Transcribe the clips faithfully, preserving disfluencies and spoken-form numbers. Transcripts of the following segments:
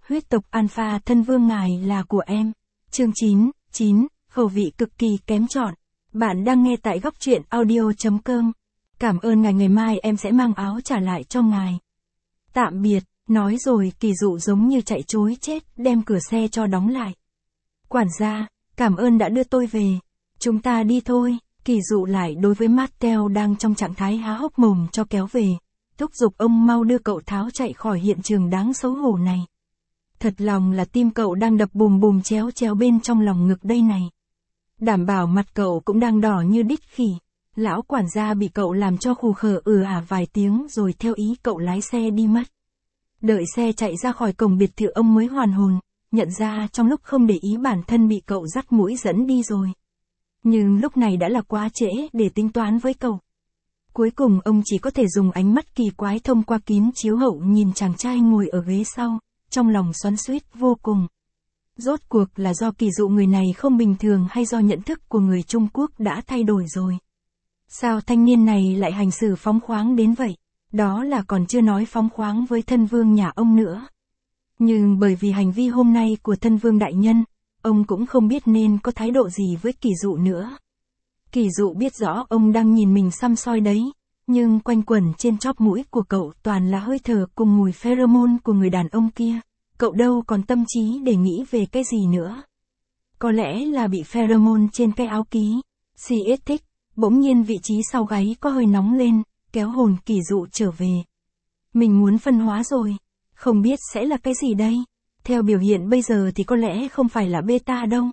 Huyết tộc Alpha thân vương ngài là của em. Chương chín, chín, khẩu vị cực kỳ kém chọn. Bạn đang nghe tại góc truyện audio chấm com. Cảm ơn ngài, ngày mai em sẽ mang áo trả lại cho ngài. Tạm biệt, nói rồi Kỳ Dụ giống như chạy trối chết, đem cửa xe cho đóng lại. Quản gia, cảm ơn đã đưa tôi về. Chúng ta đi thôi. Kỳ Dụ lại đối với Martel đang trong trạng thái há hốc mồm cho kéo về. Thúc giục ông mau đưa cậu tháo chạy khỏi hiện trường đáng xấu hổ này. Thật lòng là tim cậu đang đập bùm bùm chéo chéo bên trong lòng ngực đây này. Đảm bảo mặt cậu cũng đang đỏ như đít khỉ. Lão quản gia bị cậu làm cho khù khờ ừ ả vài tiếng rồi theo ý cậu lái xe đi mất. Đợi xe chạy ra khỏi cổng biệt thự ông mới hoàn hồn, nhận ra trong lúc không để ý bản thân bị cậu dắt mũi dẫn đi rồi. Nhưng lúc này đã là quá trễ để tính toán với cậu. Cuối cùng ông chỉ có thể dùng ánh mắt kỳ quái thông qua kính chiếu hậu nhìn chàng trai ngồi ở ghế sau, trong lòng xoắn xuýt vô cùng. Rốt cuộc là do Kỳ Dụ người này không bình thường hay do nhận thức của người Trung Quốc đã thay đổi rồi? Sao thanh niên này lại hành xử phóng khoáng đến vậy? Đó là còn chưa nói phóng khoáng với thân vương nhà ông nữa. Nhưng bởi vì hành vi hôm nay của thân vương đại nhân, ông cũng không biết nên có thái độ gì với Kỳ Dụ nữa. Kỳ Dụ biết rõ ông đang nhìn mình săm soi đấy, nhưng quanh quẩn trên chóp mũi của cậu toàn là hơi thở cùng mùi pheromone của người đàn ông kia. Cậu đâu còn tâm trí để nghĩ về cái gì nữa. Có lẽ là bị pheromone trên cái áo ký. Si ít thích, bỗng nhiên vị trí sau gáy có hơi nóng lên, kéo hồn Kỳ Dụ trở về. Mình muốn phân hóa rồi, không biết sẽ là cái gì đây. Theo biểu hiện bây giờ thì có lẽ không phải là beta đâu.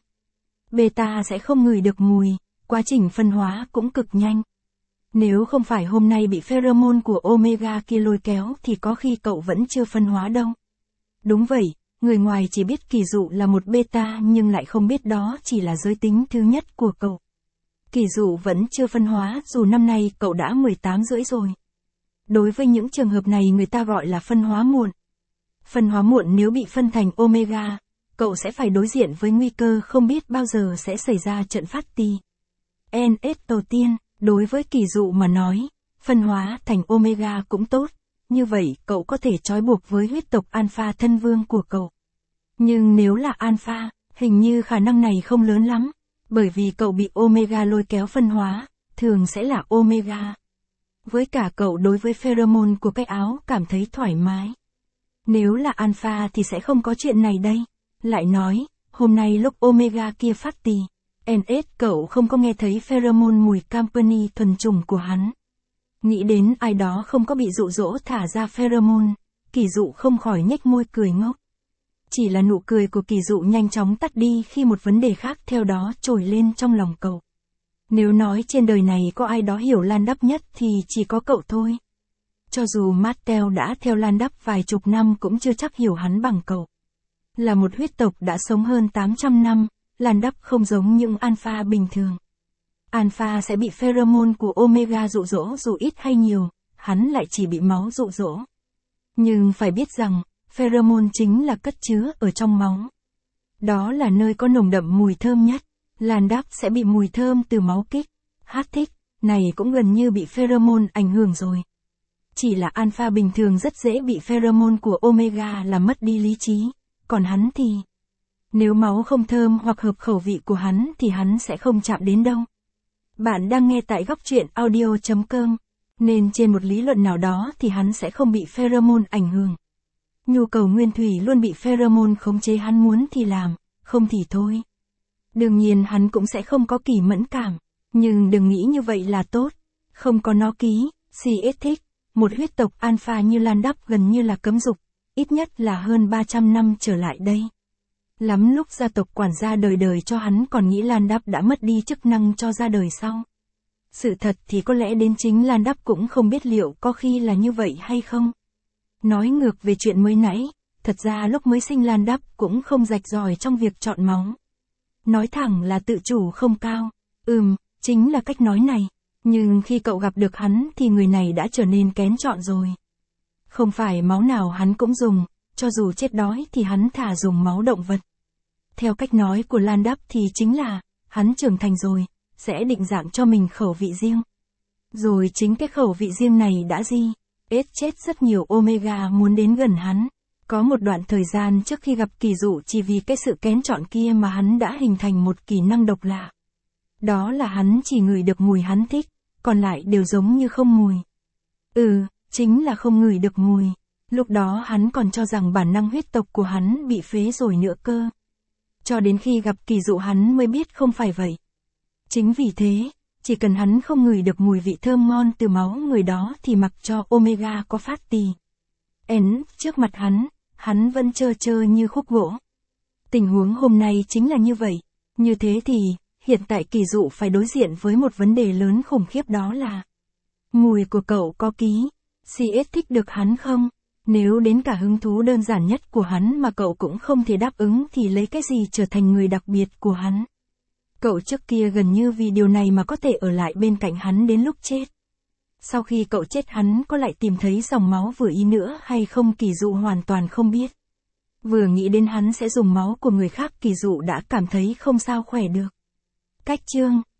Beta sẽ không ngửi được mùi, quá trình phân hóa cũng cực nhanh. Nếu không phải hôm nay bị pheromone của Omega kia lôi kéo thì có khi cậu vẫn chưa phân hóa đâu. Đúng vậy, người ngoài chỉ biết Kỳ Dụ là một beta nhưng lại không biết đó chỉ là giới tính thứ nhất của cậu. Kỳ Dụ vẫn chưa phân hóa dù năm nay cậu đã mười tám rưỡi rồi. Đối với những trường hợp này người ta gọi là phân hóa muộn. Phân hóa muộn nếu bị phân thành Omega, cậu sẽ phải đối diện với nguy cơ không biết bao giờ sẽ xảy ra trận phát tì. en ét đầu tiên, đối với Kỳ Dụ mà nói, phân hóa thành Omega cũng tốt. Như vậy cậu có thể trói buộc với huyết tộc Alpha thân vương của cậu. Nhưng nếu là Alpha, hình như khả năng này không lớn lắm. Bởi vì cậu bị Omega lôi kéo phân hóa, thường sẽ là Omega. Với cả cậu đối với pheromone của cái áo cảm thấy thoải mái. Nếu là Alpha thì sẽ không có chuyện này đây. Lại nói, hôm nay lúc Omega kia phát tì, en ét cậu không có nghe thấy pheromone mùi company thuần chủng của hắn. Nghĩ đến ai đó không có bị dụ dỗ thả ra pheromone, Kỳ Dụ không khỏi nhếch môi cười ngốc. Chỉ là nụ cười của Kỳ Dụ nhanh chóng tắt đi khi một vấn đề khác theo đó trồi lên trong lòng cậu. Nếu nói trên đời này có ai đó hiểu Lan Đắp nhất thì chỉ có cậu thôi. Cho dù Martel đã theo Lan Đắp vài chục năm cũng chưa chắc hiểu hắn bằng cậu. Là một huyết tộc đã sống hơn tám trăm năm, Lan Đắp không giống những Alpha bình thường. Alpha sẽ bị pheromone của Omega dụ dỗ dù ít hay nhiều, hắn lại chỉ bị máu dụ dỗ. Nhưng phải biết rằng, pheromone chính là cất chứa ở trong máu. Đó là nơi có nồng đậm mùi thơm nhất. Lan Đắp sẽ bị mùi thơm từ máu kích, hát thích, này cũng gần như bị pheromone ảnh hưởng rồi. Chỉ là Alpha bình thường rất dễ bị pheromone của Omega làm mất đi lý trí, còn hắn thì... Nếu máu không thơm hoặc hợp khẩu vị của hắn thì hắn sẽ không chạm đến đâu. Bạn đang nghe tại góc truyện audio chấm com, nên trên một lý luận nào đó thì hắn sẽ không bị pheromone ảnh hưởng. Nhu cầu nguyên thủy luôn bị pheromone khống chế, hắn muốn thì làm, không thì thôi. Đương nhiên hắn cũng sẽ không có kỳ mẫn cảm, nhưng đừng nghĩ như vậy là tốt. Không có nó ký, si ít thích, một huyết tộc Alpha như Lan Đắp gần như là cấm dục, ít nhất là hơn ba trăm năm trở lại đây. Lắm lúc gia tộc quản gia đời đời cho hắn còn nghĩ Lan Đắp đã mất đi chức năng cho ra đời sau. Sự thật thì có lẽ đến chính Lan Đắp cũng không biết liệu có khi là như vậy hay không. Nói ngược về chuyện mới nãy, thật ra lúc mới sinh Lan Đắp cũng không rạch ròi trong việc chọn máu. Nói thẳng là tự chủ không cao, ừm, chính là cách nói này, nhưng khi cậu gặp được hắn thì người này đã trở nên kén chọn rồi. Không phải máu nào hắn cũng dùng, cho dù chết đói thì hắn thà dùng máu động vật. Theo cách nói của Lan Đắp thì chính là, hắn trưởng thành rồi, sẽ định dạng cho mình khẩu vị riêng. Rồi chính cái khẩu vị riêng này đã gì, ết chết rất nhiều Omega muốn đến gần hắn. Có một đoạn thời gian trước khi gặp Kỳ Dụ chỉ vì cái sự kén chọn kia mà hắn đã hình thành một kỹ năng độc lạ. Đó là hắn chỉ ngửi được mùi hắn thích, còn lại đều giống như không mùi. Ừ, chính là không ngửi được mùi. Lúc đó hắn còn cho rằng bản năng huyết tộc của hắn bị phế rồi nữa cơ. Cho đến khi gặp Kỳ Dụ hắn mới biết không phải vậy. Chính vì thế, chỉ cần hắn không ngửi được mùi vị thơm ngon từ máu người đó thì mặc cho Omega có phát tì. N, trước mặt hắn, hắn vẫn trơ trơ như khúc gỗ. Tình huống hôm nay chính là như vậy. Như thế thì, hiện tại Kỳ Dụ phải đối diện với một vấn đề lớn khủng khiếp, đó là mùi của cậu có ký. xê ét thích được hắn không? Nếu đến cả hứng thú đơn giản nhất của hắn mà cậu cũng không thể đáp ứng thì lấy cái gì trở thành người đặc biệt của hắn? Cậu trước kia gần như vì điều này mà có thể ở lại bên cạnh hắn đến lúc chết. Sau khi cậu chết hắn có lại tìm thấy dòng máu vừa ý nữa hay không Kỳ Dụ hoàn toàn không biết. Vừa nghĩ đến hắn sẽ dùng máu của người khác Kỳ Dụ đã cảm thấy không sao khỏe được. Cách chương